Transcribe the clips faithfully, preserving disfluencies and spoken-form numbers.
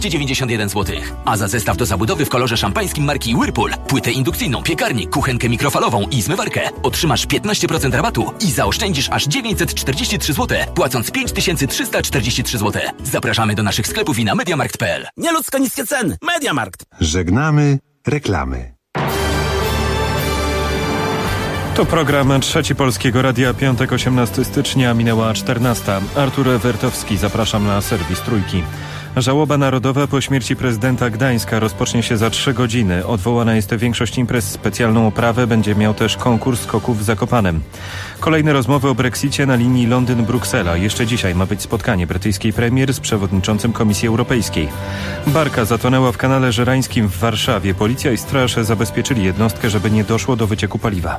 dziewięćdziesiąt jeden złotych. A za zestaw do zabudowy w kolorze szampańskim marki Whirlpool, płytę indukcyjną, piekarnik, kuchenkę mikrofalową i zmywarkę otrzymasz piętnaście procent rabatu i zaoszczędzisz aż dziewięćset czterdzieści trzy złote, płacąc pięć tysięcy trzysta czterdzieści trzy złote. Zapraszamy do naszych sklepów i na mediamarkt kropka p l. Nieludzko niskie ceny. Mediamarkt. Żegnamy reklamy. To program Trzeci Polskiego Radia, piątek, osiemnastego stycznia, minęła czternasta. Artur Wertowski, zapraszam na serwis Trójki. Żałoba narodowa po śmierci prezydenta Gdańska rozpocznie się za trzy godziny. Odwołana jest większość imprez. Specjalną oprawę będzie miał też konkurs skoków w Zakopanem. Kolejne rozmowy o Brexicie na linii Londyn-Bruksela. Jeszcze dzisiaj ma być spotkanie brytyjskiej premier z przewodniczącym Komisji Europejskiej. Barka zatonęła w kanale żerańskim w Warszawie. Policja i straż zabezpieczyli jednostkę, żeby nie doszło do wycieku paliwa.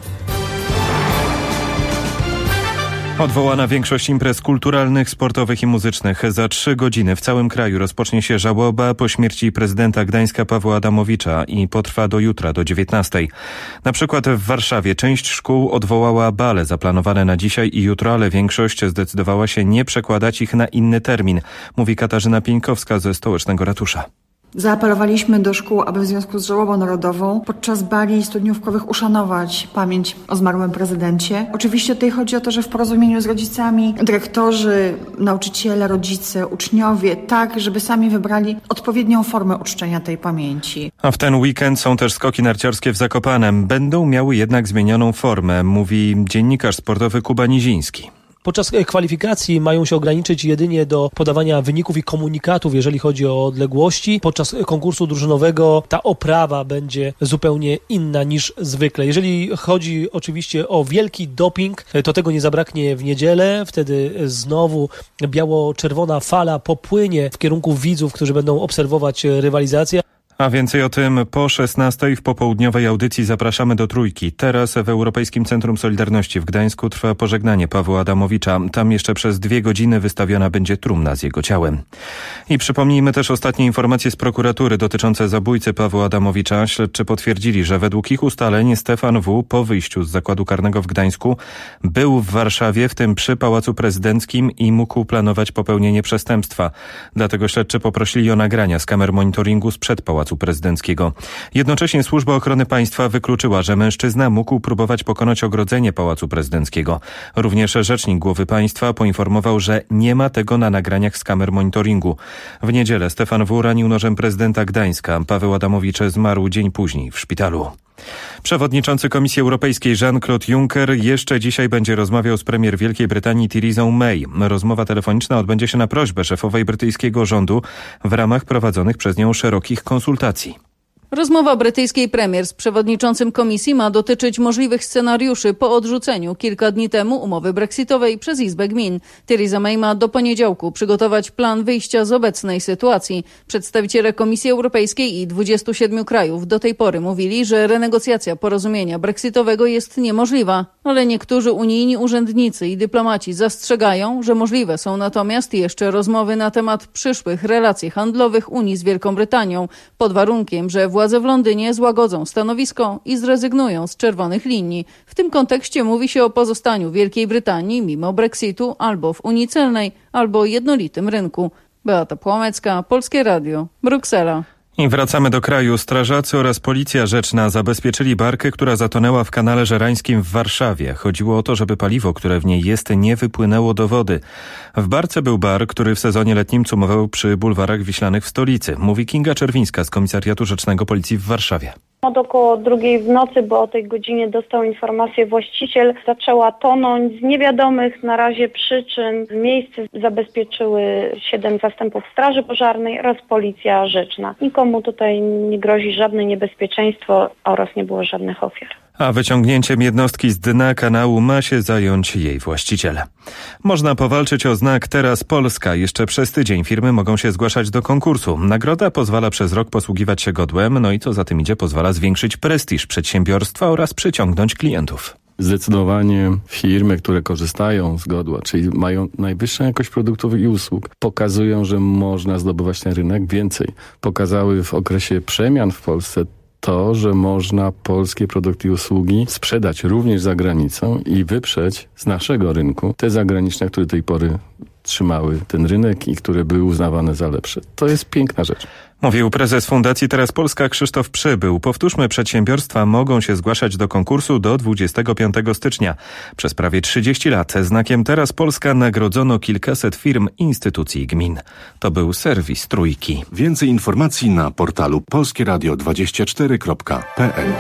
Odwołana większość imprez kulturalnych, sportowych i muzycznych. Za trzy godziny w całym kraju rozpocznie się żałoba po śmierci prezydenta Gdańska Pawła Adamowicza i potrwa do jutra, do dziewiętnastej. Na przykład w Warszawie część szkół odwołała bale zaplanowane na dzisiaj i jutro, ale większość zdecydowała się nie przekładać ich na inny termin, mówi Katarzyna Pieńkowska ze Stołecznego Ratusza. Zaapelowaliśmy do szkół, aby w związku z żałobą narodową podczas bali studniówkowych uszanować pamięć o zmarłym prezydencie. Oczywiście tutaj chodzi o to, że w porozumieniu z rodzicami, dyrektorzy, nauczyciele, rodzice, uczniowie, tak, żeby sami wybrali odpowiednią formę uczczenia tej pamięci. A w ten weekend są też skoki narciarskie w Zakopanem. Będą miały jednak zmienioną formę, mówi dziennikarz sportowy Kuba Niziński. Podczas kwalifikacji mają się ograniczyć jedynie do podawania wyników i komunikatów, jeżeli chodzi o odległości. Podczas konkursu drużynowego ta oprawa będzie zupełnie inna niż zwykle. Jeżeli chodzi oczywiście o wielki doping, to tego nie zabraknie w niedzielę. Wtedy znowu biało-czerwona fala popłynie w kierunku widzów, którzy będą obserwować rywalizację. A więcej o tym po szesnastej w popołudniowej audycji. Zapraszamy do Trójki. Teraz w Europejskim Centrum Solidarności w Gdańsku trwa pożegnanie Pawła Adamowicza. Tam jeszcze przez dwie godziny wystawiona będzie trumna z jego ciałem. I przypomnijmy też ostatnie informacje z prokuratury dotyczące zabójcy Pawła Adamowicza. Śledczy potwierdzili, że według ich ustaleń Stefan W. po wyjściu z zakładu karnego w Gdańsku był w Warszawie, w tym przy Pałacu Prezydenckim i mógł planować popełnienie przestępstwa. Dlatego śledczy poprosili o nagrania z kamer monitoringu sprzed Pałacu Prezydenckiego. Jednocześnie Służba Ochrony Państwa wykluczyła, że mężczyzna mógł próbować pokonać ogrodzenie Pałacu Prezydenckiego. Również rzecznik głowy państwa poinformował, że nie ma tego na nagraniach z kamer monitoringu. W niedzielę Stefan W. ranił nożem prezydenta Gdańska. Paweł Adamowicz zmarł dzień później w szpitalu. Przewodniczący Komisji Europejskiej Jean-Claude Juncker jeszcze dzisiaj będzie rozmawiał z premier Wielkiej Brytanii Theresą May. Rozmowa telefoniczna odbędzie się na prośbę szefowej brytyjskiego rządu w ramach prowadzonych przez nią szerokich konsultacji. Rozmowa brytyjskiej premier z przewodniczącym komisji ma dotyczyć możliwych scenariuszy po odrzuceniu kilka dni temu umowy brexitowej przez Izbę Gmin. Theresa May ma do poniedziałku przygotować plan wyjścia z obecnej sytuacji. Przedstawiciele Komisji Europejskiej i dwudziestu siedmiu krajów do tej pory mówili, że renegocjacja porozumienia brexitowego jest niemożliwa, ale niektórzy unijni urzędnicy i dyplomaci zastrzegają, że możliwe są natomiast jeszcze rozmowy na temat przyszłych relacji handlowych Unii z Wielką Brytanią, pod warunkiem, że władze Władze w Londynie złagodzą stanowisko i zrezygnują z czerwonych linii. W tym kontekście mówi się o pozostaniu Wielkiej Brytanii mimo Brexitu albo w Unii Celnej, albo jednolitym rynku. Beata Płomecka, Polskie Radio, Bruksela. I wracamy do kraju. Strażacy oraz Policja Rzeczna zabezpieczyli barkę, która zatonęła w kanale żerańskim w Warszawie. Chodziło o to, żeby paliwo, które w niej jest, nie wypłynęło do wody. W barce był bar, który w sezonie letnim cumował przy bulwarach wiślanych w stolicy. Mówi Kinga Czerwińska z Komisariatu Rzecznego Policji w Warszawie. Od około drugiej w nocy, bo o tej godzinie dostał informację właściciel, zaczęła tonąć z niewiadomych na razie przyczyn. Miejsce zabezpieczyły siedem zastępów straży pożarnej oraz Policja Rzeczna. Nikomu tutaj nie grozi żadne niebezpieczeństwo oraz nie było żadnych ofiar. A wyciągnięciem jednostki z dna kanału ma się zająć jej właściciel. Można powalczyć o znak Teraz Polska. Jeszcze przez tydzień firmy mogą się zgłaszać do konkursu. Nagroda pozwala przez rok posługiwać się godłem, no i co za tym idzie, pozwala zwiększyć prestiż przedsiębiorstwa oraz przyciągnąć klientów. Zdecydowanie firmy, które korzystają z godła, czyli mają najwyższą jakość produktów i usług, pokazują, że można zdobywać ten rynek więcej. Pokazały w okresie przemian w Polsce to, że można polskie produkty i usługi sprzedać również za granicą i wyprzeć z naszego rynku te zagraniczne, które do tej pory trzymały ten rynek i które były uznawane za lepsze. To jest piękna rzecz. Mówił prezes Fundacji Teraz Polska Krzysztof Przybył. Powtórzmy, przedsiębiorstwa mogą się zgłaszać do konkursu do dwudziestego piątego stycznia. Przez prawie trzydzieści lat znakiem Teraz Polska nagrodzono kilkaset firm, instytucji i gmin. To był serwis Trójki. Więcej informacji na portalu polskie radio dwadzieścia cztery kropka p l.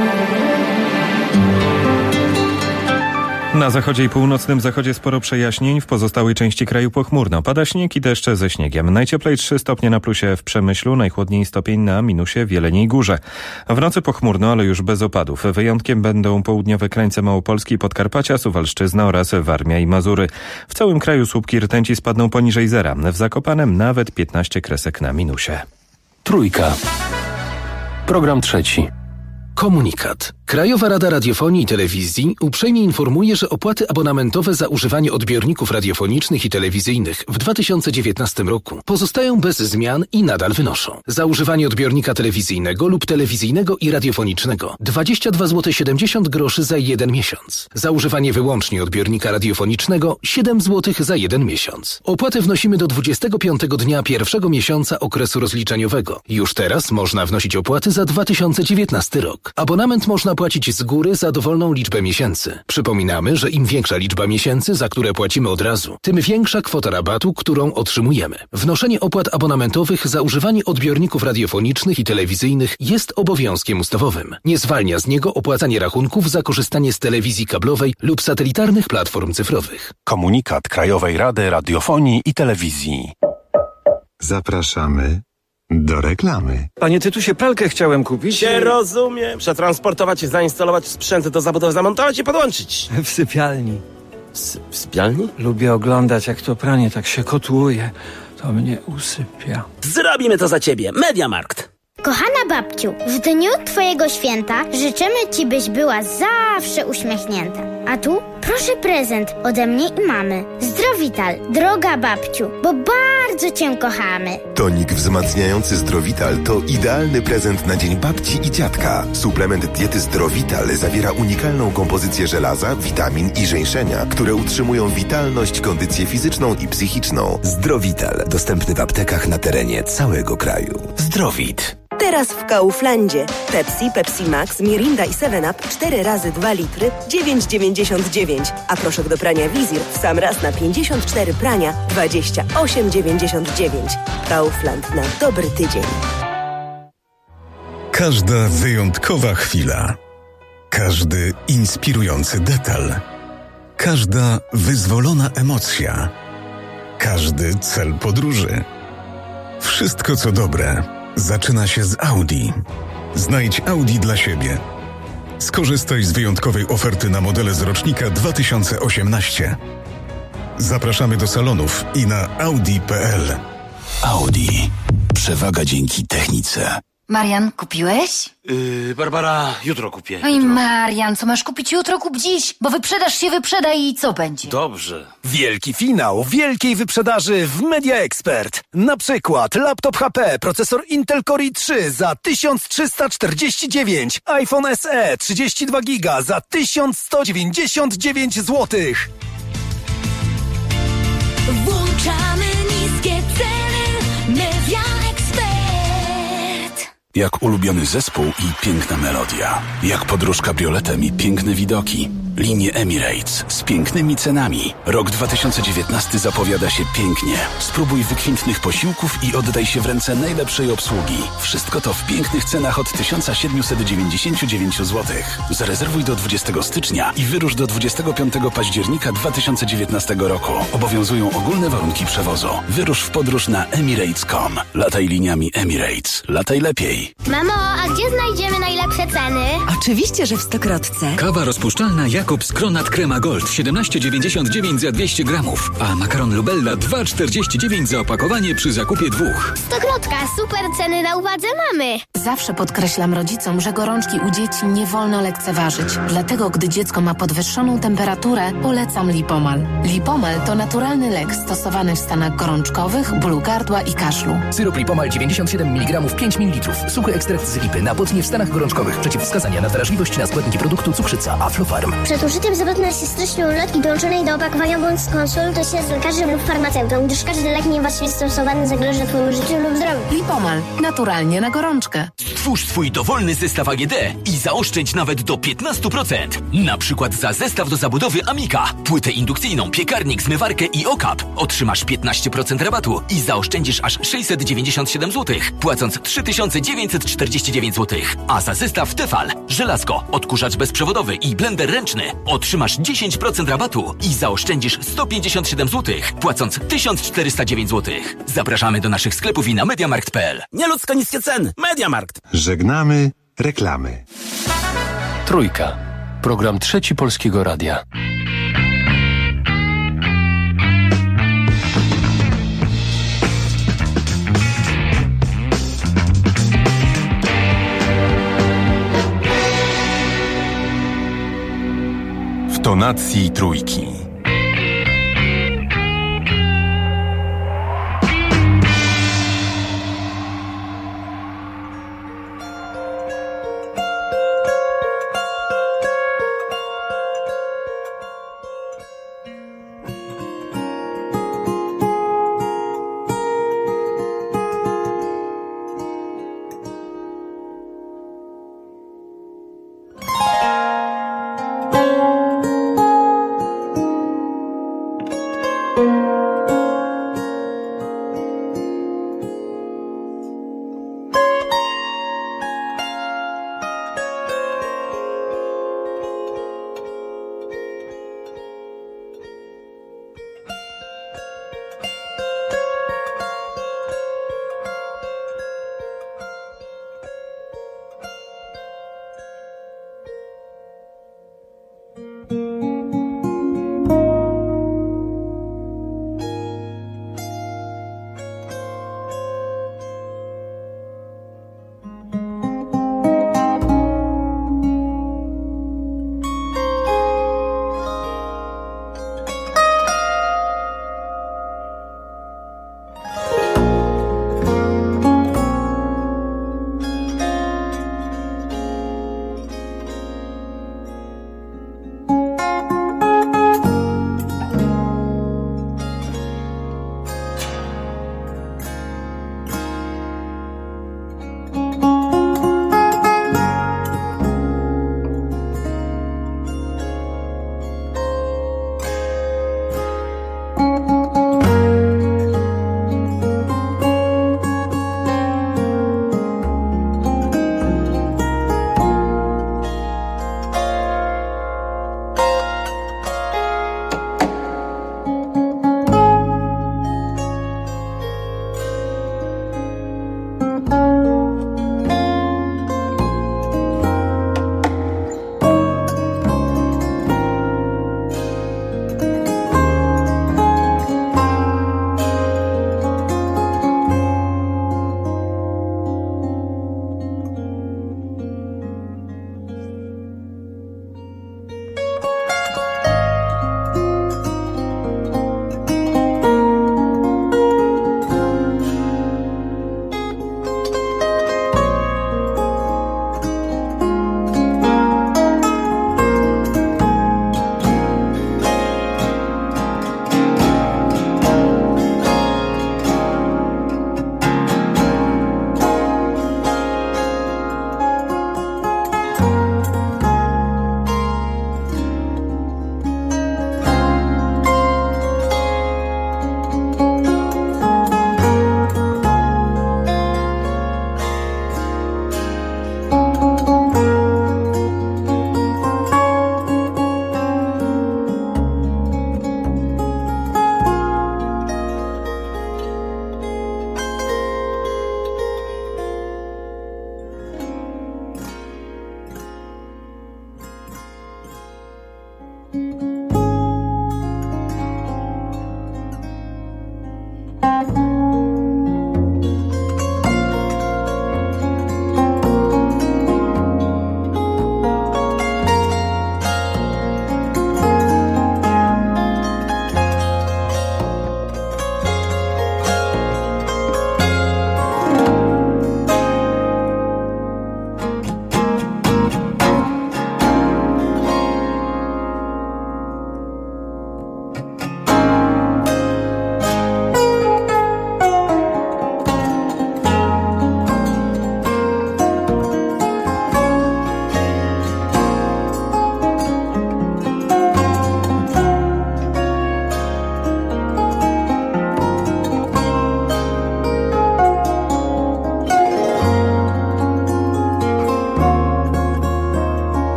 Na zachodzie i północnym zachodzie sporo przejaśnień, w pozostałej części kraju pochmurno. Pada śnieg i deszcze ze śniegiem. Najcieplej trzy stopnie na plusie w Przemyślu, najchłodniej stopień na minusie w Jeleniej Górze. W nocy pochmurno, ale już bez opadów. Wyjątkiem będą południowe krańce Małopolski, Podkarpacia, Suwalszczyzna oraz Warmia i Mazury. W całym kraju słupki rtęci spadną poniżej zera. W Zakopanem nawet piętnaście kresek na minusie. Trójka. Program trzeci. Komunikat. Krajowa Rada Radiofonii i Telewizji uprzejmie informuje, że opłaty abonamentowe za używanie odbiorników radiofonicznych i telewizyjnych w dwa tysiące dziewiętnastym roku pozostają bez zmian i nadal wynoszą: za używanie odbiornika telewizyjnego lub telewizyjnego i radiofonicznego dwadzieścia dwa złote siedemdziesiąt groszy za jeden miesiąc. Za używanie wyłącznie odbiornika radiofonicznego siedem złotych za jeden miesiąc. Opłaty wnosimy do dwudziestego piątego dnia pierwszego miesiąca okresu rozliczeniowego. Już teraz można wnosić opłaty za dwa tysiące dziewiętnasty rok. Abonament można płacić z góry za dowolną liczbę miesięcy. Przypominamy, że im większa liczba miesięcy, za które płacimy od razu, tym większa kwota rabatu, którą otrzymujemy. Wnoszenie opłat abonamentowych za używanie odbiorników radiofonicznych i telewizyjnych jest obowiązkiem ustawowym. Nie zwalnia z niego opłacanie rachunków za korzystanie z telewizji kablowej lub satelitarnych platform cyfrowych. Komunikat Krajowej Rady Radiofonii i Telewizji. Zapraszamy do reklamy. Panie Tytusie, pralkę chciałem kupić. Się rozumiem. Przetransportować, zainstalować sprzęty do zabudowy, zamontować i podłączyć. W sypialni. S- w sypialni? Lubię oglądać, jak to pranie tak się kotłuje. To mnie usypia. Zrobimy to za ciebie. Mediamarkt. Kochana babciu, w dniu twojego święta życzymy ci, byś była zawsze uśmiechnięta. A tu proszę prezent ode mnie i mamy. Zdrowital, droga babciu, bo bardzo cię kochamy. Tonik wzmacniający Zdrowital to idealny prezent na dzień babci i dziadka. Suplement diety Zdrowital zawiera unikalną kompozycję żelaza, witamin i żeńszenia, które utrzymują witalność, kondycję fizyczną i psychiczną. Zdrowital, dostępny w aptekach na terenie całego kraju. Zdrowit. Teraz w Kauflandzie. Pepsi, Pepsi Max, Mirinda i seven up cztery razy dwa litry dziewięć dziewięćdziesiąt dziewięć. A proszek do prania Wizir w sam raz na pięćdziesiąt cztery prania dwadzieścia osiem dziewięćdziesiąt dziewięć. Kaufland na dobry tydzień. Każda wyjątkowa chwila. Każdy inspirujący detal. Każda wyzwolona emocja. Każdy cel podróży. Wszystko co dobre zaczyna się z Audi. Znajdź Audi dla siebie. Skorzystaj z wyjątkowej oferty na modele z rocznika dwa tysiące osiemnaście. Zapraszamy do salonów i na audi kropka p l. Audi. Przewaga dzięki technice. Marian, kupiłeś? Yy, Barbara, jutro kupię. Oj, Marian, co masz kupić jutro, kup dziś, bo wyprzedaż się wyprzeda i co będzie? Dobrze. Wielki finał wielkiej wyprzedaży w Media Expert. Na przykład laptop H P, procesor Intel Core i trzy za tysiąc trzysta czterdzieści dziewięć, iPhone S E trzydzieści dwa giga za tysiąc sto dziewięćdziesiąt dziewięć złotych. Włączamy niskie ceny. Media Expert. Jak ulubiony zespół i piękna melodia. Jak podróż kabrioletem i piękne widoki. Linie Emirates z pięknymi cenami. Rok dwa tysiące dziewiętnasty zapowiada się pięknie. Spróbuj wykwintnych posiłków i oddaj się w ręce najlepszej obsługi. Wszystko to w pięknych cenach od tysiąc siedemset dziewięćdziesiąt dziewięć złotych. Zarezerwuj do dwudziestego stycznia i wyrusz do dwudziestego piątego października dwa tysiące dziewiętnastego roku. Obowiązują ogólne warunki przewozu. Wyrusz w podróż na emirates kropka com. Lataj liniami Emirates. Lataj lepiej. Mamo, a gdzie znajdziemy najlepsze ceny? Oczywiście, że w Stokrotce. Kawa rozpuszczalna Jakobs Kronat Krema Gold siedemnaście dziewięćdziesiąt dziewięć za dwieście gramów, a makaron Lubella dwa czterdzieści dziewięć za opakowanie przy zakupie dwóch. Stokrotka, super ceny na uwadze mamy. Zawsze podkreślam rodzicom, że gorączki u dzieci nie wolno lekceważyć. Dlatego, gdy dziecko ma podwyższoną temperaturę, polecam Lipomal. Lipomal to naturalny lek stosowany w stanach gorączkowych, bólu gardła i kaszlu. Syrop Lipomal dziewięćdziesiąt siedem miligramów pięć mililitrów. Suchy ekstrakt z lipy. Napocnie w stanach gorączkowych. Przeciwwskazania na wrażliwość na składniki produktu cukrzyca Aflofarm. Przed użyciem zapewne się treścią ulotki dołączonej do opakowania bądź skonsultuj się z lekarzem lub farmaceutą, gdyż każdy lek niewłaściwie stosowany zagraża Twojemu życiu lub zdrowiu. Lipomal. Naturalnie na gorączkę. Stwórz swój dowolny zestaw A G D i zaoszczędź nawet do piętnaście procent. Na przykład za zestaw do zabudowy Amika, płytę indukcyjną, piekarnik, zmywarkę i okap otrzymasz piętnaście procent rabatu i zaoszczędzisz aż sześćset dziewięćdziesiąt siedem złotych, płacąc trzy tysiące dziewięćset czterdzieści dziewięć złotych. A za zestaw Tefal, żelazko, odkurzacz bezprzewodowy i blender ręczny otrzymasz dziesięć procent rabatu i zaoszczędzisz sto pięćdziesiąt siedem złotych, płacąc tysiąc czterysta dziewięć złotych. Zapraszamy do naszych sklepów i na mediamarkt kropka p l. Nieludzko niskie ceny. Mediamarkt. Żegnamy reklamy. Trójka. Program Trzeci Polskiego Radia. W tonacji trójki.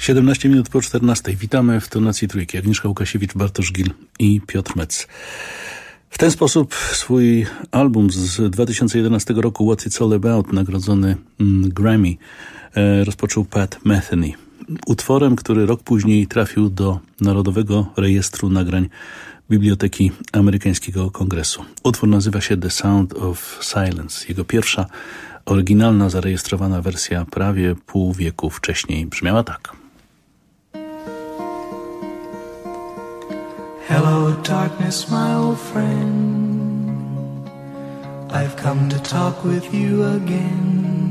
siedemnaście minut po czternastej. Witamy w tonacji trójki. Agnieszka Łukasiewicz, Bartosz Gil i Piotr Metz. W ten sposób swój album z dwa tysiące jedenastego roku What's It All About, nagrodzony mm, Grammy, e, rozpoczął Pat Metheny. Utworem, który rok później trafił do Narodowego Rejestru Nagrań Biblioteki Amerykańskiego Kongresu. Utwór nazywa się The Sound of Silence. Jego pierwsza, oryginalna, zarejestrowana wersja prawie pół wieku wcześniej brzmiała tak. Hello, darkness, my old friend. I've come to talk with you again,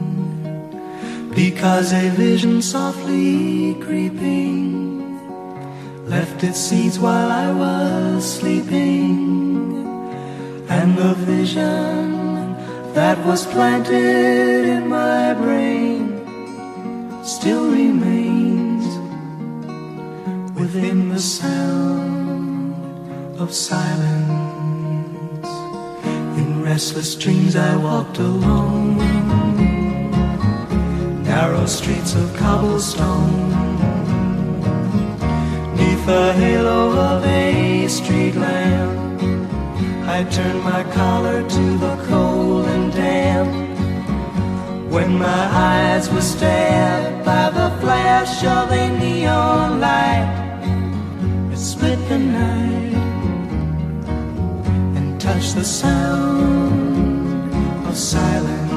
because a vision softly creeping left its seeds while I was sleeping, and the vision that was planted in my brain still remains within the sound of silence. In restless dreams I walked alone, narrow streets of cobblestone, neath the halo of a street lamp. I turned my collar to the cold and damp, when my eyes were stabbed by the flash of a neon light. It split the night and touched the sound of silence.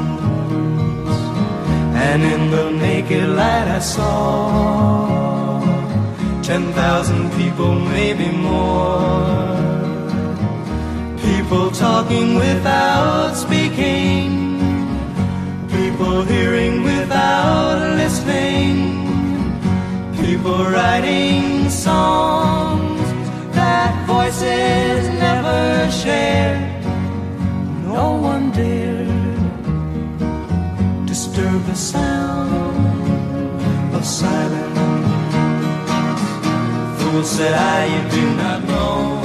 And in the naked light I saw ten thousand people, maybe more, people talking without speaking, people hearing without listening, people writing songs that voices never shared. No one dared disturb the sound of silence. Fool, said I, you do not know,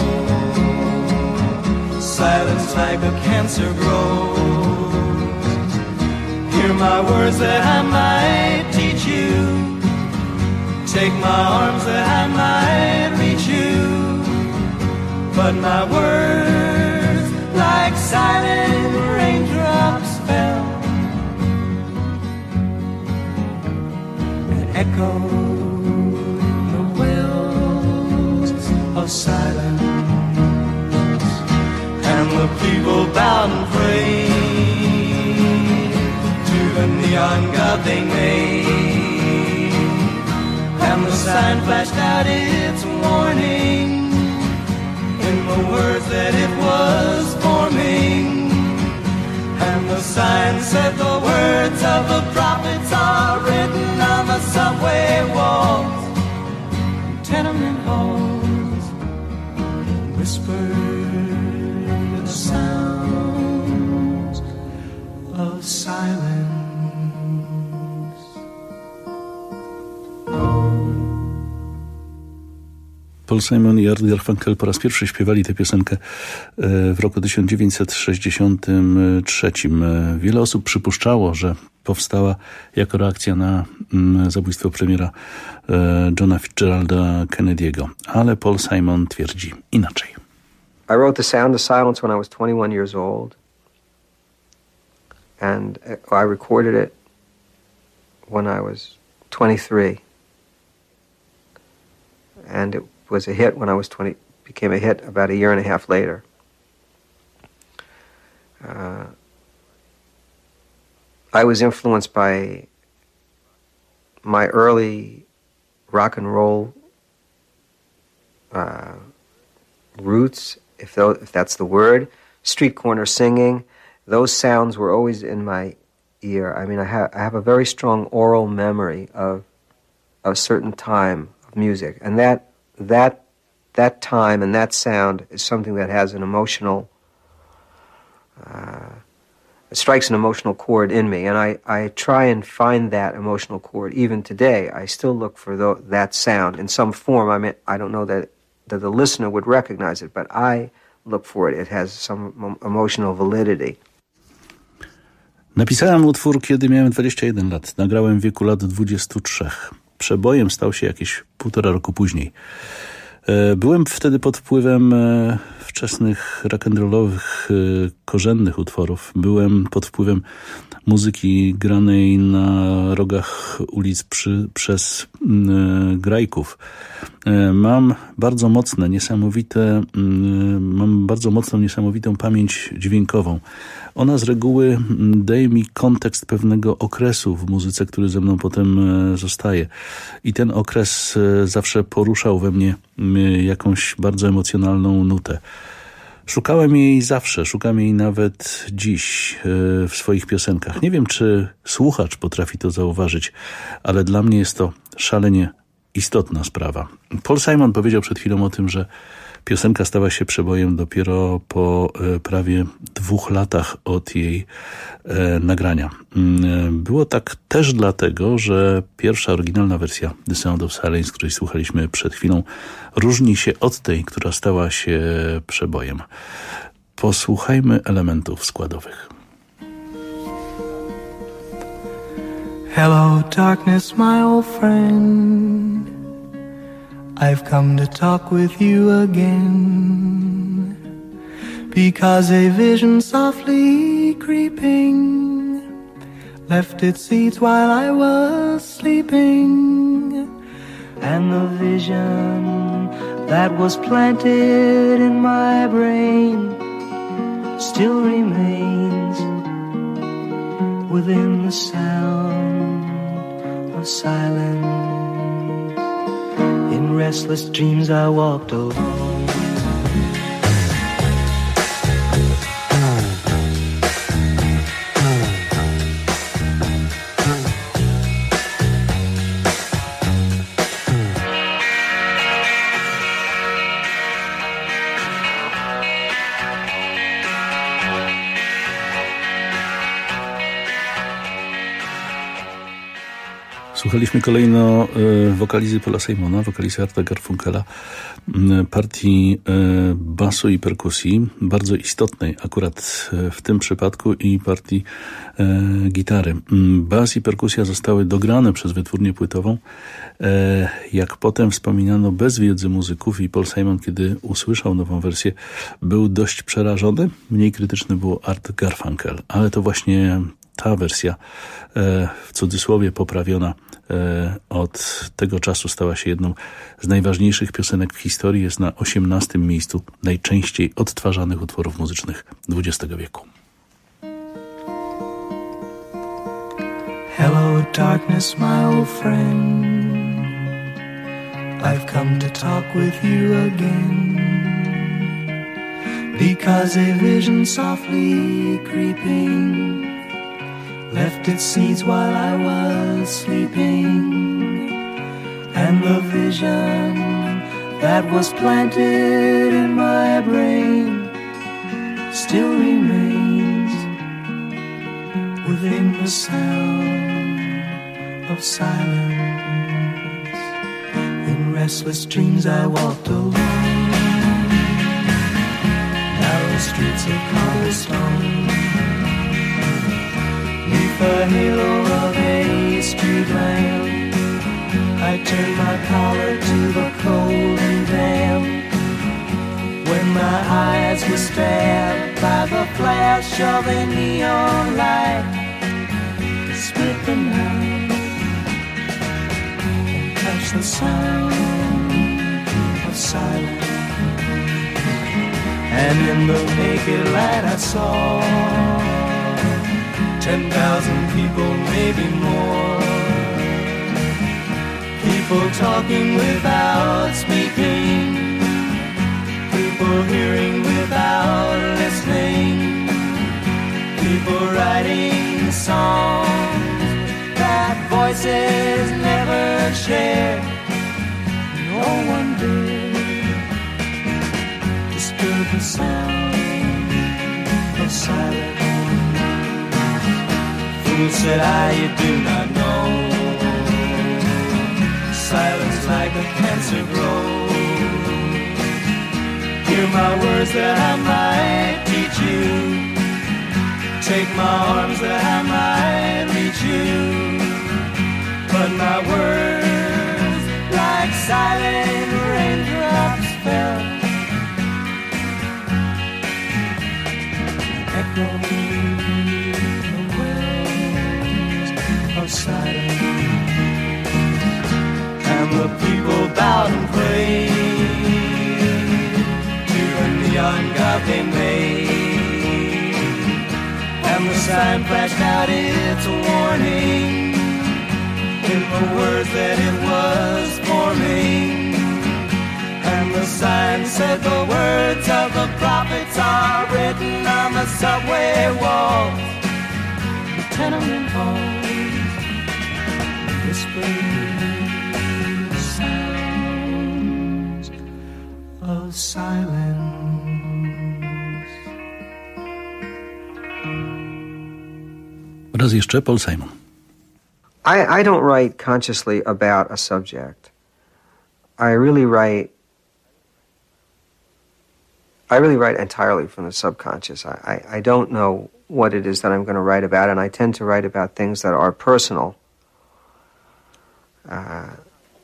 silence like a cancer grows. Hear my words that I might teach you, take my arms that I might reach you, but my words like silent raindrops fell and echoed the wells of silence. And the people bowed and prayed to the neon god they made, and the sign flashed out its warning in the words that it was forming. And the sign said the words of the prophets are written on the subway walls, tenement halls, whispered the sounds of silence. Paul Simon i Art Garfunkel po raz pierwszy śpiewali tę piosenkę w roku tysiąc dziewięćset sześćdziesiątym trzecim. Wiele osób przypuszczało, że powstała jako reakcja na zabójstwo premiera Johna Fitzgeralda Kennedy'ego, ale Paul Simon twierdzi inaczej. I wrote The Sound of Silence when I was twenty-one years old, and I recorded it when I was twenty-three, and it was a hit when I was twenty, became a hit about a year and a half later. Uh, I was influenced by my early rock and roll uh, roots, if, th- if that's the word, street corner singing. Those sounds were always in my ear. I mean, I, ha- I have a very strong oral memory of a certain time of music, and that that that time and that sound is something that has an emotional, uh, it strikes an emotional chord in me, and I, I try and find that emotional chord even today. I still look for the, that sound in some form. I mean, I don't know that, that the listener would recognize it, but I look for it. It has some emotional validity. Napisałem utwór, kiedy miałem dwadzieścia jeden lat. Nagrałem w wieku lat dwudziestu trzech. przebojem stał się jakieś półtora roku później. Byłem wtedy pod wpływem wczesnych rock'n'rollowych, korzennych utworów. Byłem pod wpływem muzyki granej na rogach ulic przy, przez y, grajków. Y, mam bardzo mocne, niesamowite, y, mam bardzo mocną, niesamowitą pamięć dźwiękową. Ona z reguły daje mi kontekst pewnego okresu w muzyce, który ze mną potem y, zostaje. I ten okres y, zawsze poruszał we mnie y, jakąś bardzo emocjonalną nutę. Szukałem jej zawsze, szukam jej nawet dziś w swoich piosenkach. Nie wiem, czy słuchacz potrafi to zauważyć, ale dla mnie jest to szalenie istotna sprawa. Paul Simon powiedział przed chwilą o tym, że piosenka stała się przebojem dopiero po prawie dwóch latach od jej e, nagrania. Było tak też dlatego, że pierwsza oryginalna wersja The Sound of Silence, której słuchaliśmy przed chwilą, różni się od tej, która stała się przebojem. Posłuchajmy elementów składowych. Hello darkness, my old friend, I've come to talk with you again, because a vision softly creeping left its seeds while I was sleeping, and the vision that was planted in my brain still remains within the sound of silence. In restless dreams I walked alone. Słuchaliśmy kolejno y, wokalizy Paula Simona, wokalizy Arta Garfunkela, y, partii y, basu i perkusji, bardzo istotnej akurat y, w tym przypadku, i partii y, gitary. Y, bas i perkusja zostały dograne przez wytwórnię płytową. Y, jak potem wspominano, bez wiedzy muzyków, i Paul Simon, kiedy usłyszał nową wersję, był dość przerażony. Mniej krytyczny był Art Garfunkel, ale to właśnie ta wersja, w cudzysłowie poprawiona, od tego czasu stała się jedną z najważniejszych piosenek w historii. Jest na osiemnastym miejscu najczęściej odtwarzanych utworów muzycznych dwudziestego wieku. Hello darkness, my old friend, I've come to talk with you again, because a vision softly creeping left its seeds while I was sleeping, and the vision that was planted in my brain still remains within the sound of silence. In restless dreams I walked alone, narrow streets of cobblestone, the halo of a street lamp, I turned my collar to the cold and damp, when my eyes were stabbed by the flash of a neon light that split the night and touched the sound of silence. And in the naked light I saw ten thousand people, maybe more, people talking without speaking, people hearing without listening, people writing songs that voices never shared. No one did disturb the sound of silence. Fool, said I, you do not know, silence like a cancer grows. Hear my words that I might teach you, take my arms that I might reach you, but my words silent, and the people bowed and prayed to the neon god they made, and the sign flashed out its warning in the words that it was forming. And the sign said the words of the prophets are written on the subway walls, the tenement halls, whispering sounds of silence. Raz jeszcze Paul Simon. I, I don't write consciously about a subject. I really write I really write entirely from the subconscious. I, I, I don't know what it is that I'm going to write about, and I tend to write about things that are personal. Uh,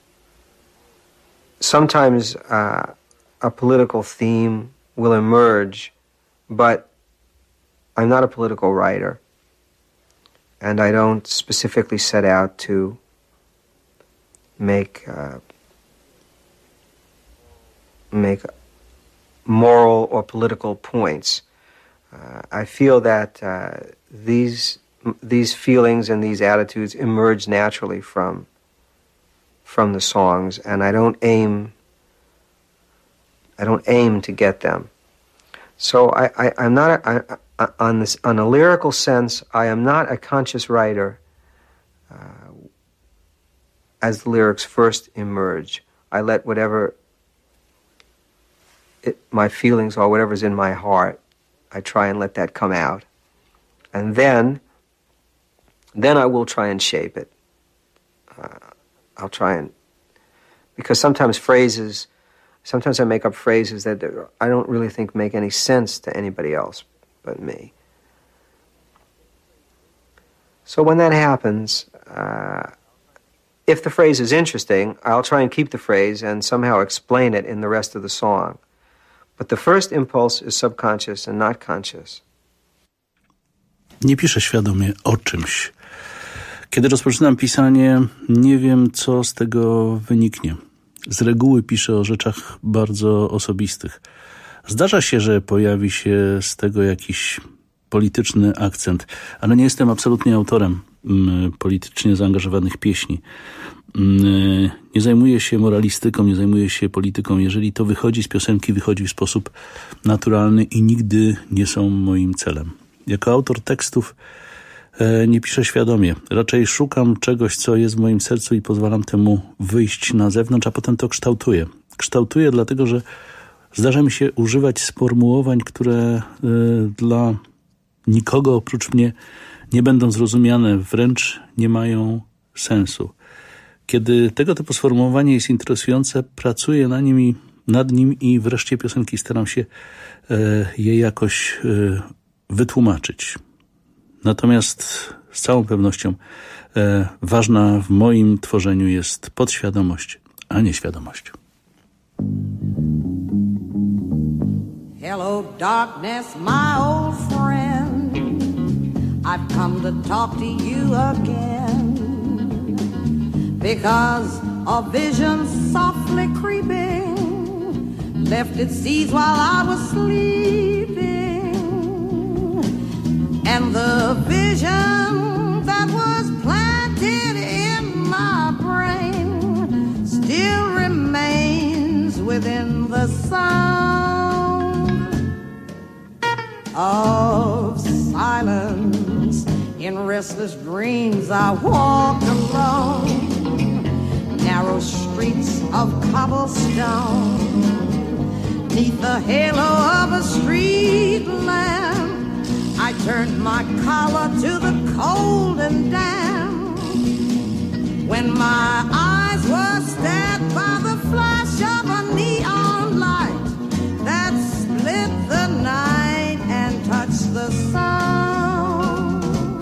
sometimes uh, a political theme will emerge, but I'm not a political writer, and I don't specifically set out to make uh, make moral or political points. Uh, I feel that uh, these these feelings and these attitudes emerge naturally from from the songs, and I don't aim I don't aim to get them. So I, I, I'm not a, I, I, on this on a lyrical sense. I am not a conscious writer. Uh, as the lyrics first emerge, I let whatever It, my feelings or whatever's in my heart, I try and let that come out. And then, then I will try and shape it. Uh, I'll try and, because sometimes phrases, sometimes I make up phrases that I don't really think make any sense to anybody else but me. So when that happens, uh, if the phrase is interesting, I'll try and keep the phrase and somehow explain it in the rest of the song. But the first impulse is subconscious and not conscious. Nie piszę świadomie o czymś. Kiedy rozpoczynam pisanie, nie wiem, co z tego wyniknie. Z reguły piszę o rzeczach bardzo osobistych. Zdarza się, że pojawi się z tego jakiś polityczny akcent, ale nie jestem absolutnie autorem mm, politycznie zaangażowanych pieśni. Nie zajmuję się moralistyką, nie zajmuję się polityką. Jeżeli to wychodzi z piosenki, wychodzi w sposób naturalny i nigdy nie są moim celem. Jako autor tekstów e, nie piszę świadomie. Raczej szukam czegoś, co jest w moim sercu i pozwalam temu wyjść na zewnątrz, a potem to kształtuję. Kształtuję dlatego, że zdarza mi się używać sformułowań, które e, dla nikogo oprócz mnie nie będą zrozumiane, wręcz nie mają sensu. Kiedy tego typu sformułowanie jest interesujące, pracuję na nim i, nad nim i wreszcie piosenki staram się e, je jakoś e, wytłumaczyć. Natomiast z całą pewnością e, ważna w moim tworzeniu jest podświadomość, a nie świadomość. Hello darkness, my old friend, I've come to talk to you again. Because a vision softly creeping left its seeds while I was sleeping, and the vision that was planted in my brain still remains within the sound of silence. In restless dreams I walked alone narrow streets of cobblestone, neath the halo of a street lamp. I turned my collar to the cold and damp, when my eyes were stabbed by the flash of a neon light that split the night and touched the sound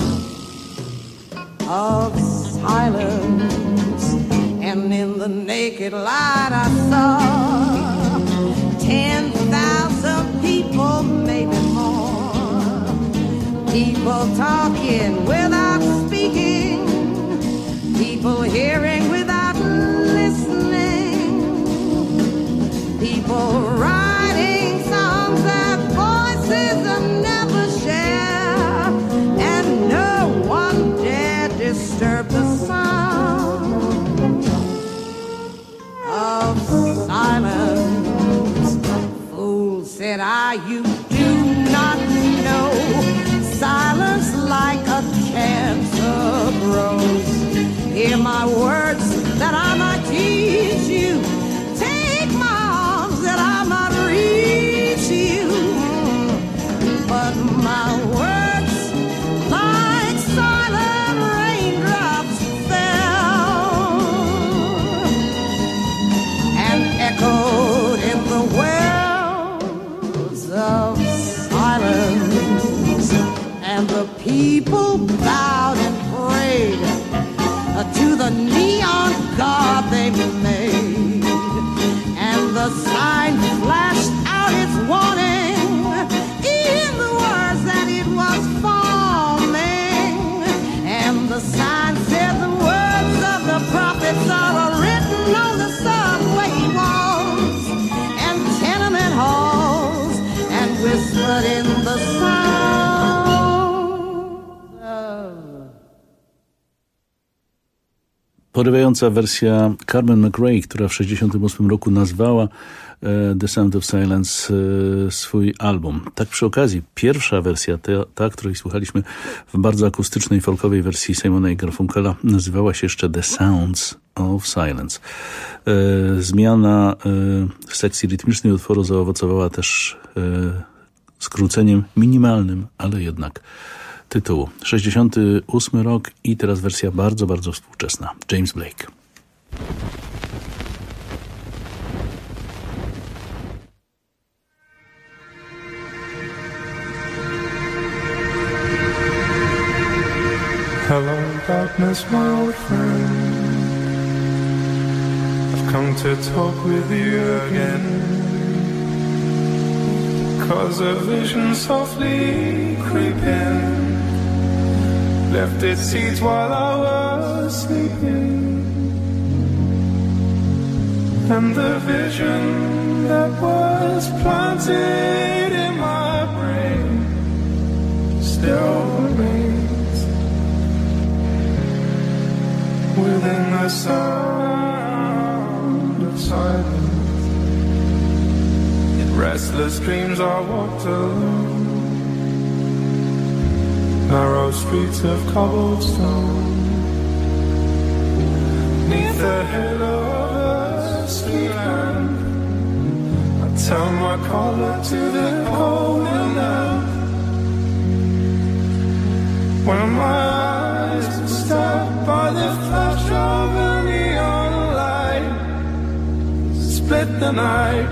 of silence. And in the naked light I saw ten thousand people, maybe more, people talking without speaking, disturb the sound of silence. Fool, said I, you do not know. Silence like a cancer grows. Hear my words that I might teach you. Take my arms that I might reach you. But my words, like silent raindrops, fell and echoed in the wells of silence. And the people bowed and prayed to the neon god they made. And the sign flashed out its warning in the words that it was forming. And the sign said the words of the prophets are written on the subway walls and tenement halls and whispered in the sound of... Porywająca wersja Carmen McRae, która w sześćdziesiątym ósmym roku nazwała e, The Sound of Silence e, swój album. Tak przy okazji, pierwsza wersja, ta, ta, której słuchaliśmy w bardzo akustycznej, folkowej wersji Simona i Garfunkela, nazywała się jeszcze The Sounds of Silence. E, zmiana e, w sekcji rytmicznej utworu zaowocowała też e, skróceniem minimalnym, ale jednak tytułu. sześćdziesiąty ósmy rok i teraz wersja bardzo, bardzo współczesna. James Blake. Hello, darkness, my old friend. I've come to talk with you again. Cause a vision softly creeping left its seeds while I was sleeping. And the vision that was planted in my brain still remains within the sound of silence. Restless dreams I walked alone, narrow streets of cobblestone, neath the halo of a street lamp. I turn my collar to the cold lamp. When my eyes were stabbed by the flash of a neon light, split the night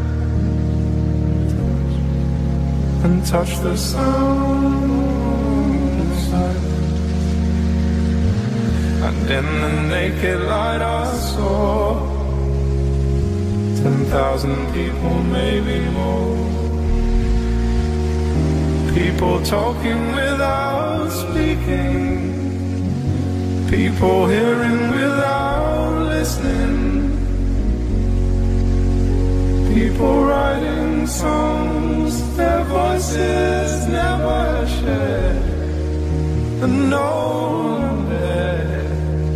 and touch the sound of silence. And in the naked light I saw ten thousand people, maybe more. People talking without speaking, people hearing without listening, people writing songs their voices never shared, and no one there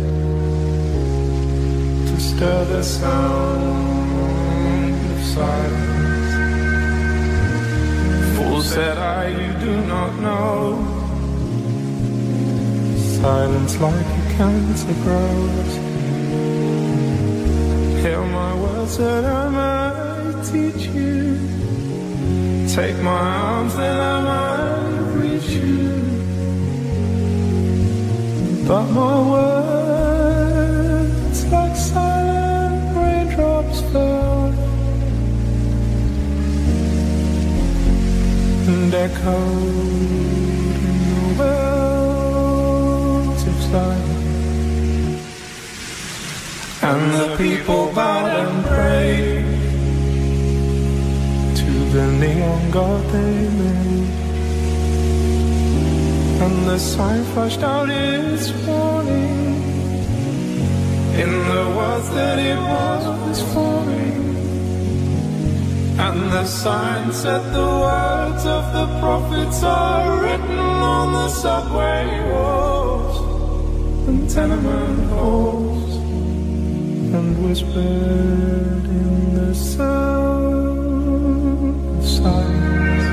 to stir the sound of silence. Fool, said I, you do not know. Silence like a cancer grows. Hear my words that I might teach you. Take my arms that I might reach you. But my words like silent raindrops fell and echoed in the wells of silence. And the people bowed and prayed the neon god they made, and the sign flashed out its warning in the words that it was forming. And the sign said the words of the prophets are written on the subway walls and tenement halls and whispered in the sound of silence.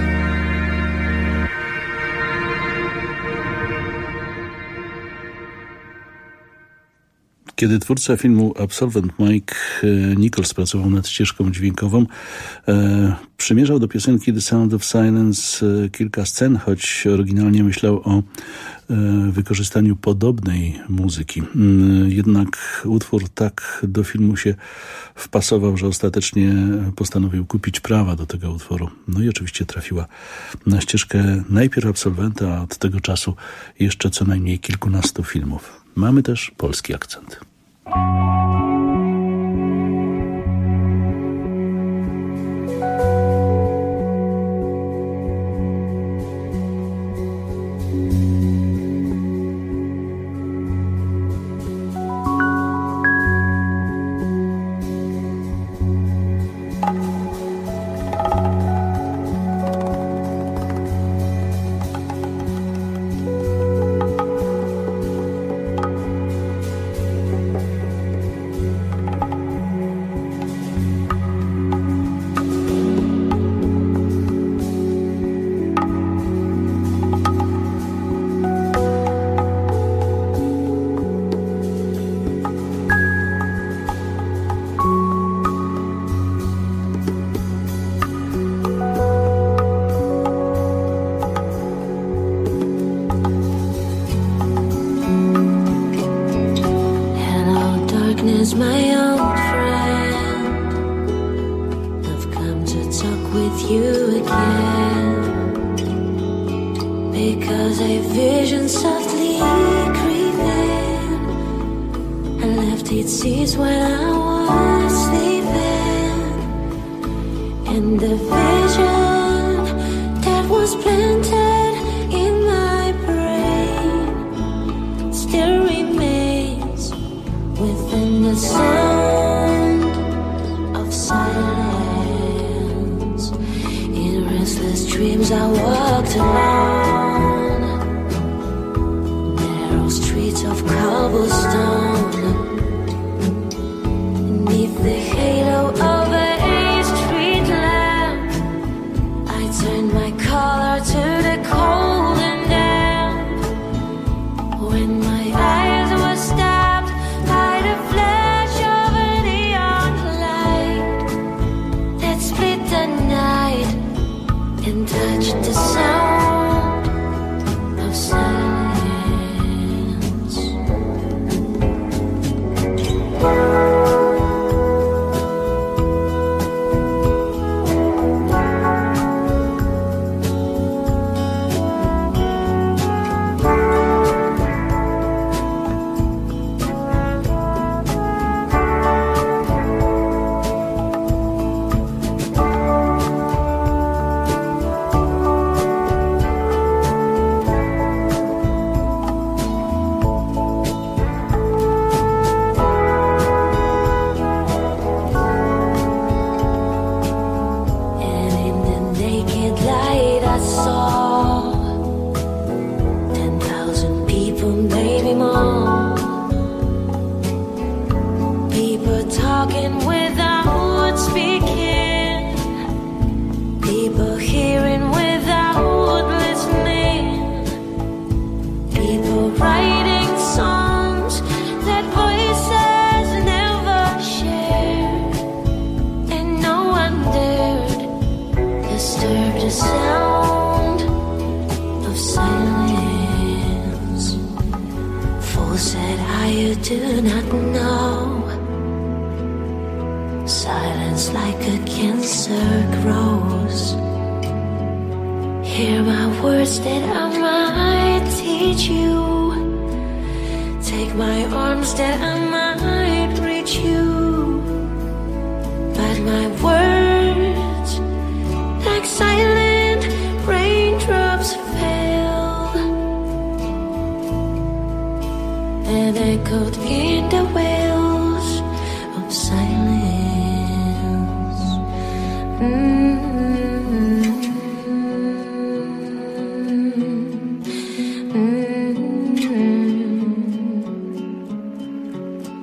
Kiedy twórca filmu Absolvent Mike Nichols pracował nad ścieżką dźwiękową, e, przymierzał do piosenki The Sound of Silence e, kilka scen, choć oryginalnie myślał o e, wykorzystaniu podobnej muzyki. E, jednak utwór tak do filmu się wpasował, że ostatecznie postanowił kupić prawa do tego utworu. No i oczywiście trafiła na ścieżkę najpierw Absolwenta, a od tego czasu jeszcze co najmniej kilkunastu filmów. Mamy też polski akcent.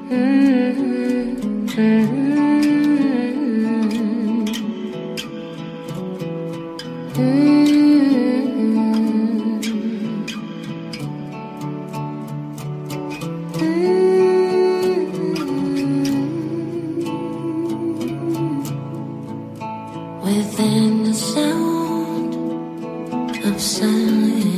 Within the sound of silence.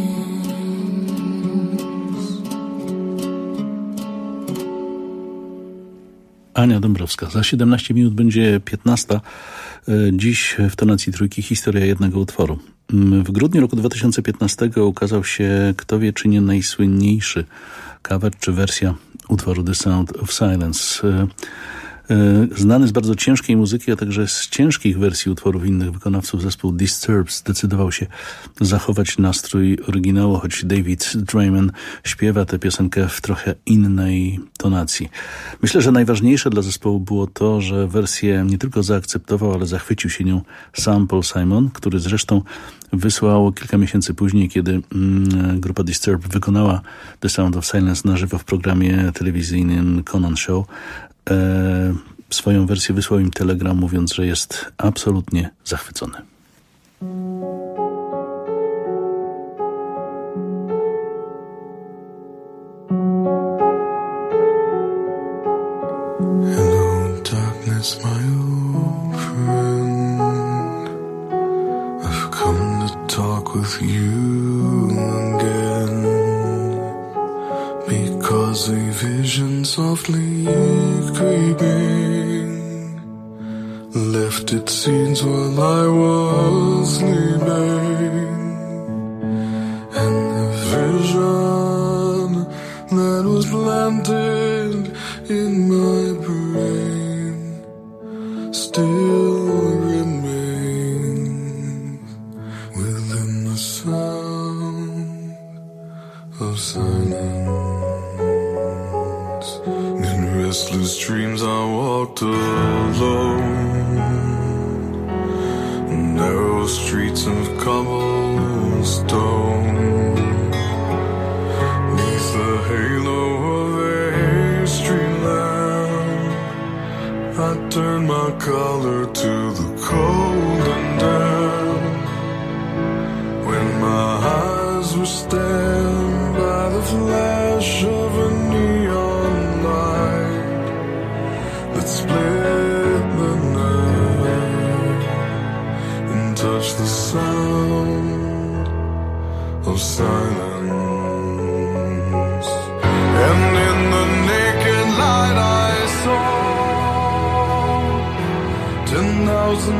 Ania Dąbrowska. Za siedemnaście minut będzie piętnasta. Dziś w tonacji trójki historia jednego utworu. W grudniu roku dwa tysiące piętnastego ukazał się, kto wie czy nie najsłynniejszy cover czy wersja utworu The Sound of Silence. Znany z bardzo ciężkiej muzyki, a także z ciężkich wersji utworów innych wykonawców, zespół Disturbed zdecydował się zachować nastrój oryginału, choć David Draiman śpiewa tę piosenkę w trochę innej tonacji. Myślę, że najważniejsze dla zespołu było to, że wersję nie tylko zaakceptował, ale zachwycił się nią sam Paul Simon, który zresztą wysłał kilka miesięcy później, kiedy mm, grupa Disturbed wykonała The Sound of Silence na żywo w programie telewizyjnym Conan Show. E, swoją wersję wysłał im telegram, mówiąc, że jest absolutnie zachwycony. Hello, darkness, my old friend. I've come to talk with you again. Because a vision softly creeping left its scenes while I was sleeping, and the vision that was planted in my brain still remains within the sound of silence. In restless dreams I walked alone, narrow streets of cobblestone, neath the halo of a street lamp. I turned my collar to the cold and damp, when my eyes were stabbed by the flash of a neon light that split the night and touched the sound of silence. And in the naked light I saw ten thousand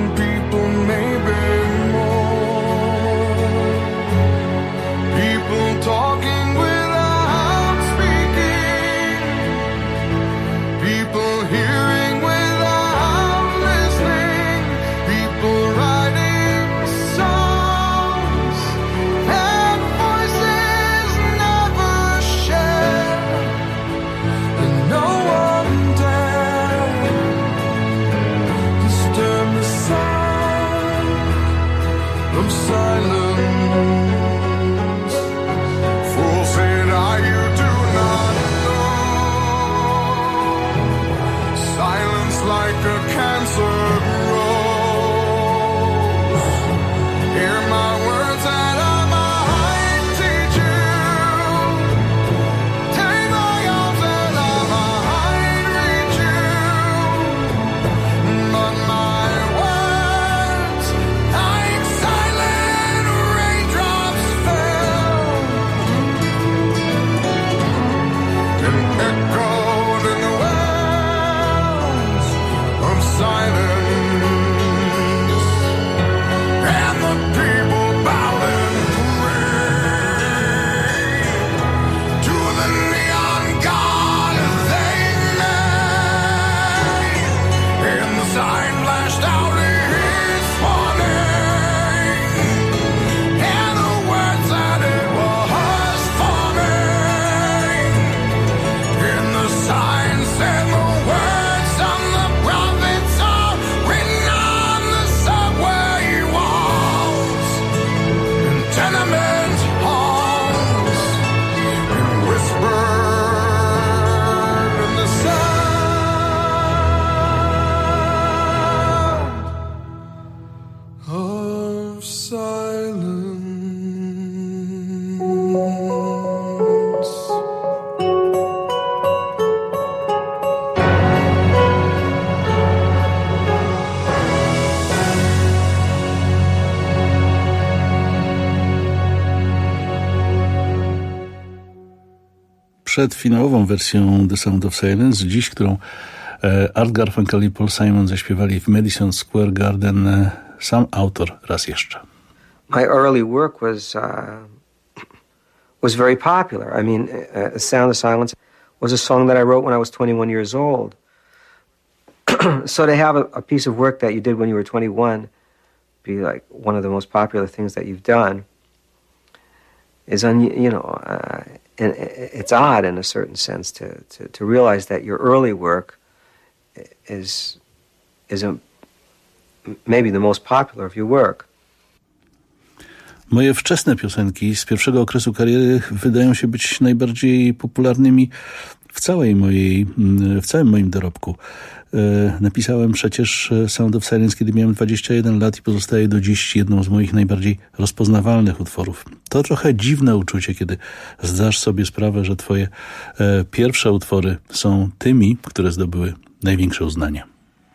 przed finałową wersją The Sound of Silence, dziś, którą Art Garfunkel i Paul Simon zaśpiewali w Madison Square Garden, sam autor raz jeszcze. My early work was uh, was very popular. I mean, uh, Sound of Silence was a song that I wrote when I was twenty-one years old. So to have a, a piece of work that you did when you were twenty-one be like one of the most popular things that you've done is, un, you know, uh, and it's odd in a certain sense to, to, to realize that your early work is is a, maybe the most popular of your work. Moje wczesne piosenki z pierwszego okresu kariery wydają się być najbardziej popularnymi w całej mojej, w całym moim dorobku. Napisałem przecież Sound of Silence, kiedy miałem dwadzieścia jeden lat i pozostaje do dziś jedną z moich najbardziej rozpoznawalnych utworów. To trochę dziwne uczucie, kiedy zdasz sobie sprawę, że twoje pierwsze utwory są tymi, które zdobyły największe uznanie.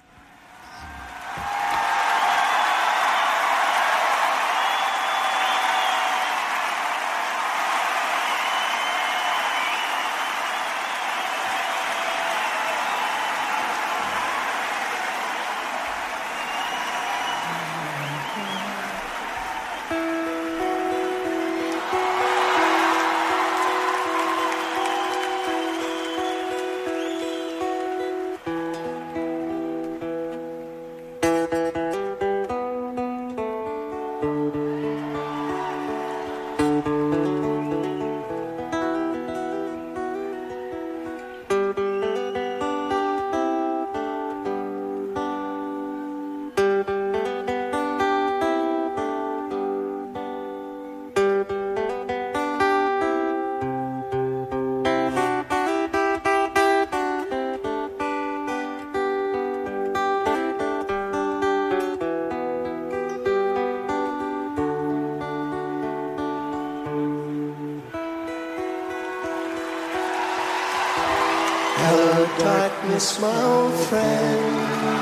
Hello, darkness, my old friend.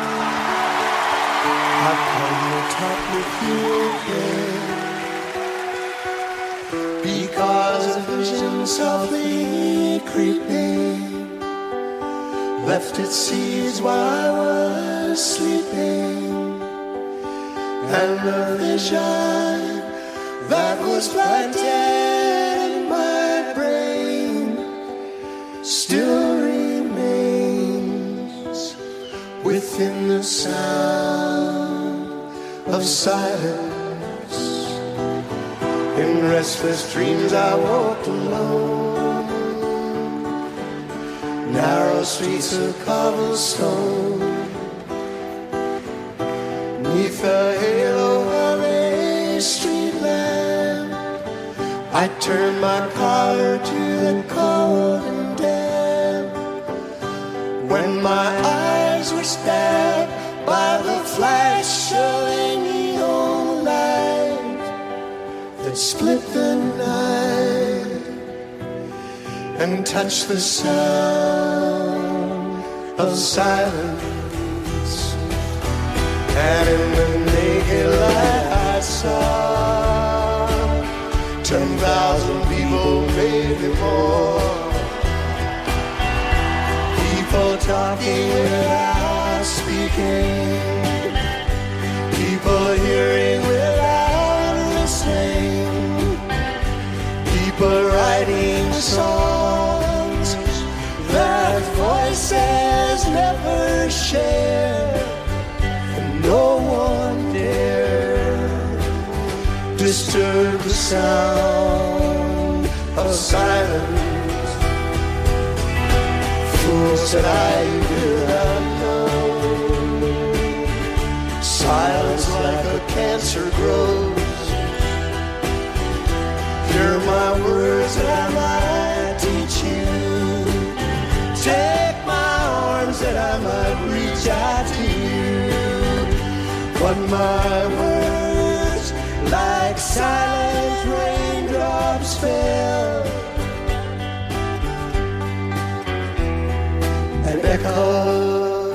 How come you talk with you again? Because a vision softly creeping left its seeds while I was sleeping, and the vision that was planted in my brain still remains within the sound of silence. In restless dreams I walked alone, narrow streets of cobblestone, neath the halo of a street lamp. I turned my collar to the cold and damp, when my eyes were stabbed by the flash of a neon light that split the night and touched the sound of silence. And in the naked light I saw ten thousand people, maybe more, people talking without speaking, people hearing without listening, people writing songs that voices never share, and no one dared disturb the sound of silence. Fools that I did not know, silence like a cancer grows. Hear my words that I might teach you, take my arms that I might reach out to you, but my words like silent raindrops fell and echoed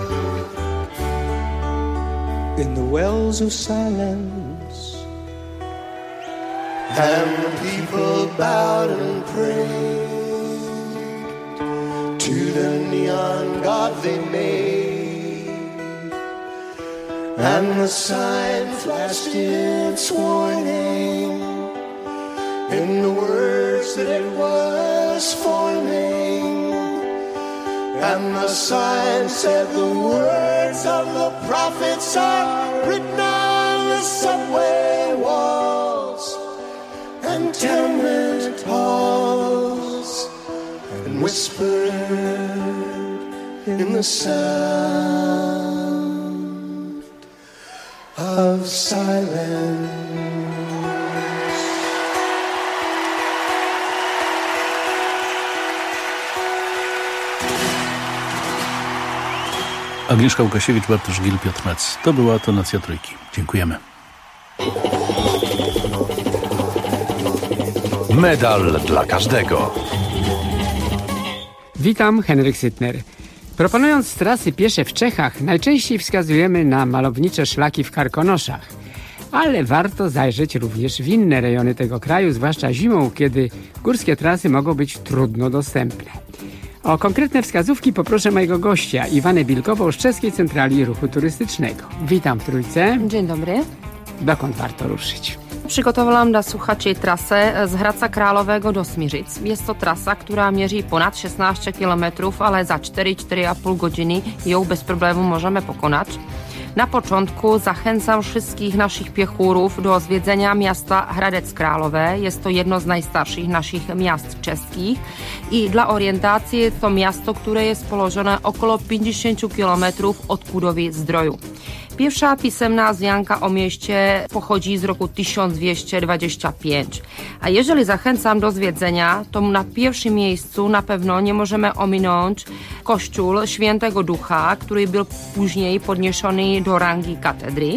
in the wells of silence, and the people bowed and prayed. to the neon god they made. And the sign flashed its warning in the words that it was forming. And the sign said the words of the prophets are written on the subway walls and tenement halls, and whispered in the sound of silence. Agnieszka Łukasiewicz, Bartosz Gil, Piotr Metz. To była tonacja trójki. Dziękujemy. Medal dla każdego. Witam, Henryk Sytner. Proponując trasy piesze w Czechach, najczęściej wskazujemy na malownicze szlaki w Karkonoszach. Ale warto zajrzeć również w inne rejony tego kraju, zwłaszcza zimą, kiedy górskie trasy mogą być trudno dostępne. O konkretne wskazówki poproszę mojego gościa, Iwanę Bilkową z Czeskiej Centrali Ruchu Turystycznego. Witam w Trójce. Dzień dobry. Dokąd warto ruszyć? Przygotowałam dla słuchaczy trasę z Hradca Králové do Smiřic. Jest to trasa, która mierzy ponad szesnaście kilometrów, ale za cztery do czterech i pół godziny ją bez problemu możemy pokonać. Na początku zachęcam wszystkich naszych piechurów do zwiedzenia miasta Hradec Králové. Jest to jedno z najstarszych naszych miast czeskich i dla orientacji to miasto, które jest położone około pięćdziesiąt kilometrów od Kudowy Zdroju. Pierwsza pisemna wzmianka o mieście pochodzi z roku tysiąc dwieście dwadzieścia pięć. A jeżeli zachęcam do zwiedzenia, to na pierwszym miejscu na pewno nie możemy ominąć kościół Świętego Ducha, który był później podniesiony do rangi katedry.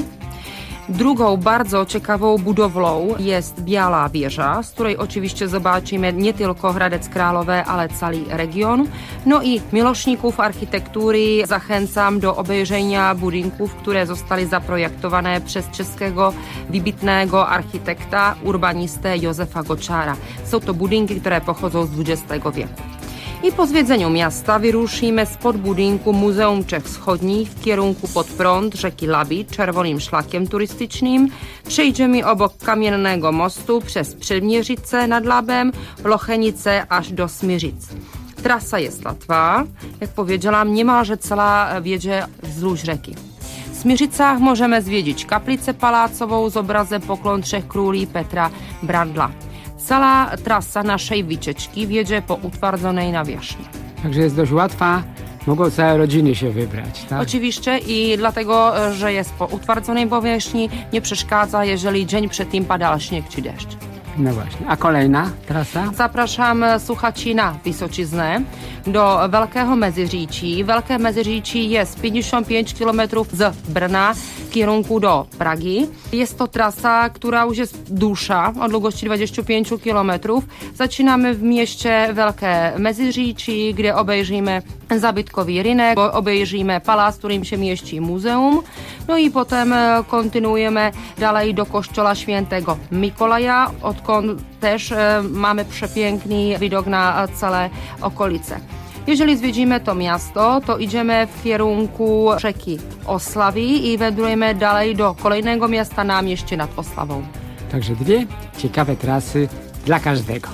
Drugą bardzo ciekawą budowlą jest Biała Wieża, z której oczywiście zobaczymy nie tylko Hradec Králové, ale cały region. No i miłośników architektury zachęcam do obejrzenia budynków, które zostały zaprojektowane przez czeskiego wybitnego architekta, urbanistę Józefa Goczara. Są to budynki, które pochodzą z dwudziestego wieku. I po zwiedzeniu miasta wyruszymy spod budynku Muzeum Czech Wschodnich w kierunku pod prąd rzeki Labi czerwonym szlakiem turystycznym. Przejdziemy obok kamiennego mostu przez Przedmierzyce nad Labem, Lochenice aż do Smiřic. Trasa jest łatwa. Jak powiedziałam, niemalże cała wiedzie wzdłuż rzeki. W Smiřicach możemy zwiedzić kaplicę palacową z obrazem Poklon Trzech Króli Petra Brandla. Cała trasa naszej wycieczki wiedzie po utwardzonej nawierzchni. Także jest dość łatwa, mogą całe rodziny się wybrać, tak? Oczywiście i dlatego, że jest po utwardzonej powierzchni, nie przeszkadza, jeżeli dzień przed tym pada śnieg czy deszcz. No właśnie. A kolejna trasa? Zapraszam słuchaczy na Vysočiznę, do Wielkiego Meziříčí. Wielkie Meziříčí jest pięćdziesiąt pięć kilometrów z Brna w kierunku do Pragi. Jest to trasa, która już jest dłuższa, o długości dwadzieścia pięć kilometrów. Zaczynamy w mieście Wielkie Meziříčí, gdzie obejrzymy zabytkowy rynek, obejrzymy pałac, w którym się mieści muzeum. No i potem kontynuujemy dalej do kościoła Świętego Mikołaja, odkąd też e, mamy przepiękny widok na całe okolice. Jeżeli zwiedzimy to miasto, to idziemy w kierunku rzeki Oslawy i wędrujemy dalej do kolejnego miasta na mieście nad Oslawą. Także dwie ciekawe trasy dla każdego.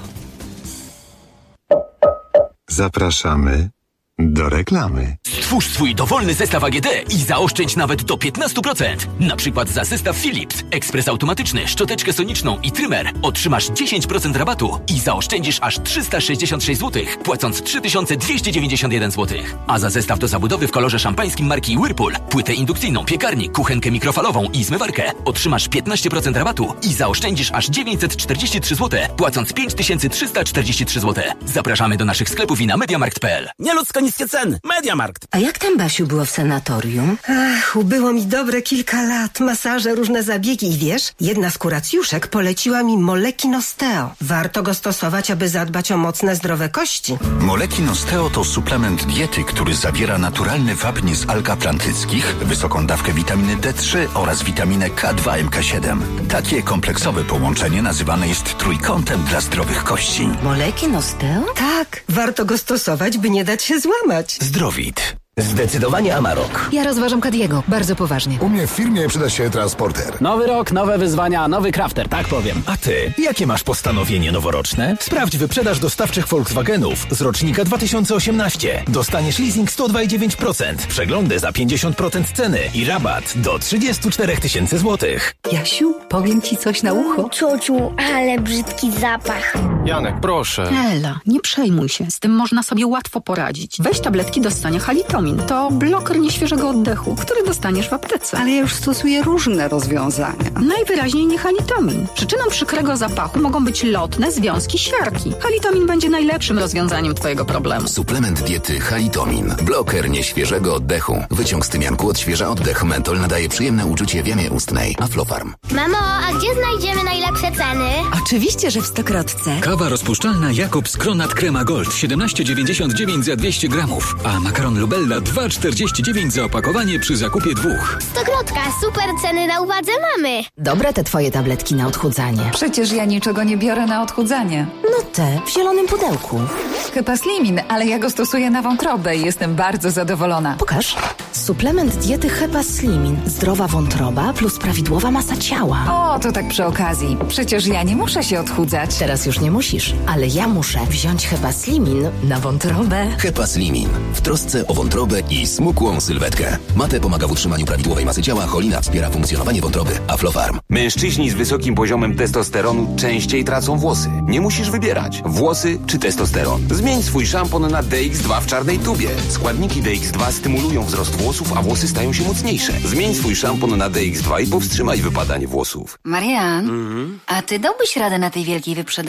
Zapraszamy do reklamy. Stwórz swój dowolny zestaw A G D i zaoszczędź nawet do piętnaście procent. Na przykład za zestaw Philips, ekspres automatyczny, szczoteczkę soniczną i trymer otrzymasz dziesięć procent rabatu i zaoszczędzisz aż trzysta sześćdziesiąt sześć złotych, płacąc trzy tysiące dwieście dziewięćdziesiąt jeden złotych. A za zestaw do zabudowy w kolorze szampańskim marki Whirlpool, płytę indukcyjną, piekarnik, kuchenkę mikrofalową i zmywarkę otrzymasz piętnaście procent rabatu i zaoszczędzisz aż dziewięćset czterdzieści trzy złote, płacąc pięć tysięcy trzysta czterdzieści trzy złote. Zapraszamy do naszych sklepów i na mediamarkt kropka p l. Nieludzko niskie ceny. Mediamarkt. A Jak tam, Basiu, było w sanatorium? Ach, ubyło mi dobre kilka lat. Masaże, różne zabiegi i wiesz, jedna z kuracjuszek poleciła mi Molekin Osteo. Warto go stosować, aby zadbać o mocne, zdrowe kości. Molekin Osteo to suplement diety, który zawiera naturalny wapń z alg atlantyckich, wysoką dawkę witaminy D trzy oraz witaminę K dwa M K siedem. Takie kompleksowe połączenie nazywane jest trójkątem dla zdrowych kości. Molekin Osteo? Tak, warto go stosować, by nie dać się złamać. Zdrowit. Zdecydowanie Amarok. Ja rozważam Kadiego, bardzo poważnie. U mnie w firmie przyda się transporter. Nowy rok, nowe wyzwania, nowy crafter, tak powiem. A ty, jakie masz postanowienie noworoczne? Sprawdź wyprzedaż dostawczych Volkswagenów z rocznika dwa tysiące osiemnastego. Dostaniesz leasing sto dwa i dziewięć procent, przeglądy za pięćdziesiąt procent ceny i rabat do trzydzieści cztery tysiące złotych. Jasiu, powiem ci coś na ucho. Ciociu, ale brzydki zapach. Janek, proszę. Ela, nie przejmuj się. Z tym można sobie łatwo poradzić. Weź tabletki do ssania Halitomin. To bloker nieświeżego oddechu, który dostaniesz w aptece. Ale ja już stosuję różne rozwiązania. Najwyraźniej nie Halitomin. Przyczyną przykrego zapachu mogą być lotne związki siarki. Halitomin będzie najlepszym rozwiązaniem twojego problemu. Suplement diety Halitomin. Bloker nieświeżego oddechu. Wyciąg z tymianku odświeża oddech. Mentol nadaje przyjemne uczucie w jamie ustnej. Aflofarm. Mamo, a gdzie znajdziemy najlepsze ceny? Oczywiście, że w Stokrotce. Kawa rozpuszczalna Jakobs Kronat Crema Gold siedemnaście dziewięćdziesiąt dziewięć za dwieście gramów, a makaron Lubella dwa czterdzieści dziewięć za opakowanie przy zakupie dwóch. Stokrotka, super ceny na uwadze mamy. Dobre te twoje tabletki na odchudzanie. Przecież ja niczego nie biorę na odchudzanie. No te, w zielonym pudełku. Hepaslimin, ale ja go stosuję na wątrobę i jestem bardzo zadowolona. Pokaż. Suplement diety Hepaslimin. Zdrowa wątroba plus prawidłowa masa ciała. O, to tak przy okazji. Przecież ja nie muszę się odchudzać. Teraz już nie musisz, ale ja muszę wziąć Hepaslimin na wątrobę. Hepaslimin. W trosce o wątrobę i smukłą sylwetkę. Mate pomaga w utrzymaniu prawidłowej masy ciała, cholina wspiera funkcjonowanie wątroby. Aflofarm. Mężczyźni z wysokim poziomem testosteronu częściej tracą włosy. Nie musisz wybierać. Włosy czy testosteron. Zmień swój szampon na D X dwa w czarnej tubie. Składniki D X dwa stymulują wzrost włosów, a włosy stają się mocniejsze. Zmień swój szampon na D X dwa i powstrzymaj wypadanie włosów. Marian, mm-hmm. a ty dałbyś radę na tej wielkiej wyprzedaży?